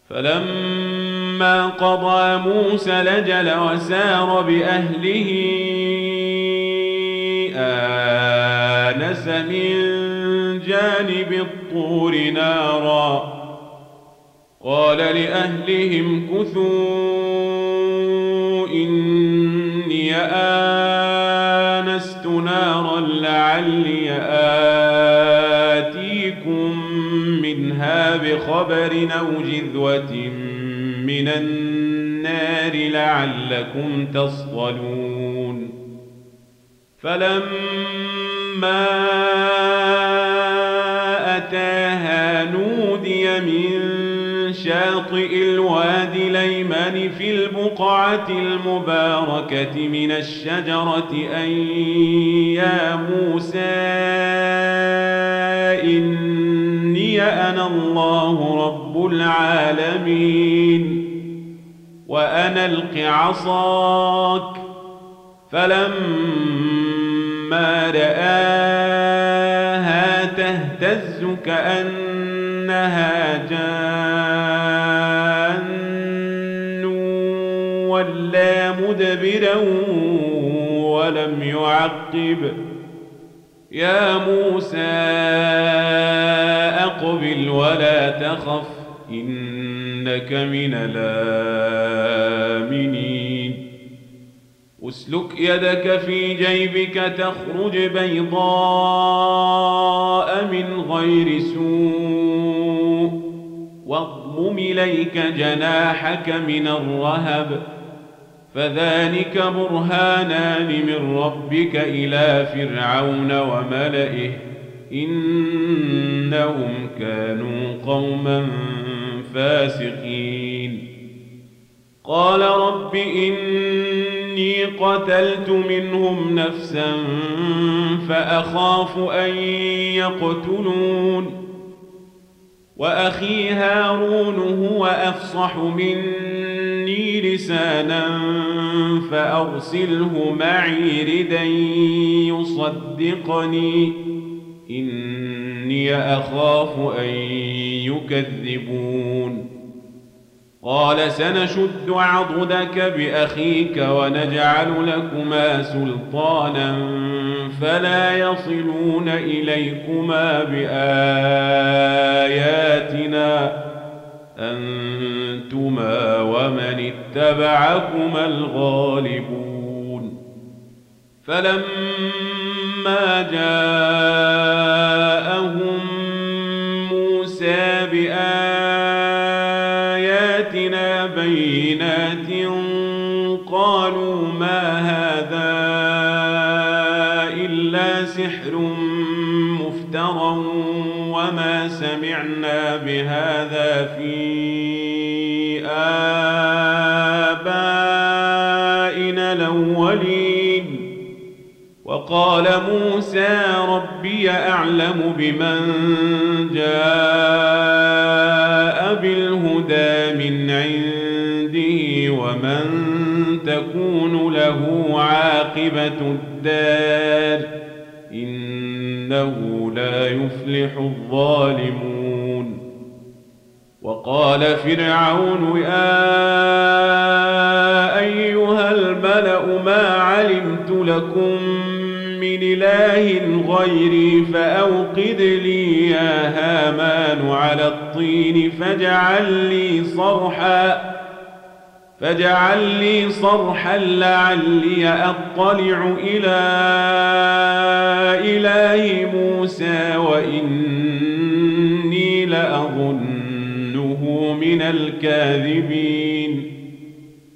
فلما قضى موسى الأجل وسار بأهله آنس من جانب الطور نارا قال لأهلهم كثوا إني آنست نارا لعلي آتيكم منها بخبر أو جذوة من النار لعلكم تصطلون فلما أتاها نودي من شاطئ الوادي الأيمن في البقعة المباركة من الشجرة أن يا موسى إني أنا الله رب العالمين وأنا ألق عصاك فلما رآها تهتز كأنها جان ولا مدبرا ولم يعقب يا موسى أقبل ولا تخف إنك من الآمنين اسلك يدك في جيبك تخرج بيضاء من غير سوء واضمم إليك جناحك من الرهب فذلك برهانان من ربك إلى فرعون وملئه إنهم كانوا قوما فاسقين قال رب إني قتلت منهم نفسا فأخاف أن يقتلون وأخي هارون هو أفصح مني لسانا فأرسله معي ردا يصدقني إني أخاف أن يكذبون قال سنشد عضدك بأخيك ونجعل لكما سلطانا فلا يصلون إليكما بآياتنا أنتما ومن اتبعكما الغالبون فلما جاءهم موسى بآياتنا بينات قالوا ما هذا إلا سحر مفترى وما سمعنا بهذا في آبائنا الأولين وقال موسى ربي أعلم بمن جاء بالهدى من عنده ومن تكون له عاقبة الدار إنه لا يفلح الظالمون وقال فرعون يا أيها الملأ ما علمت لكم من إله غيري فأوقد لي يا هامان على الطين فاجعل لي صرحا لعلي أطلع إلى إله موسى وإني لأظنه من الكاذبين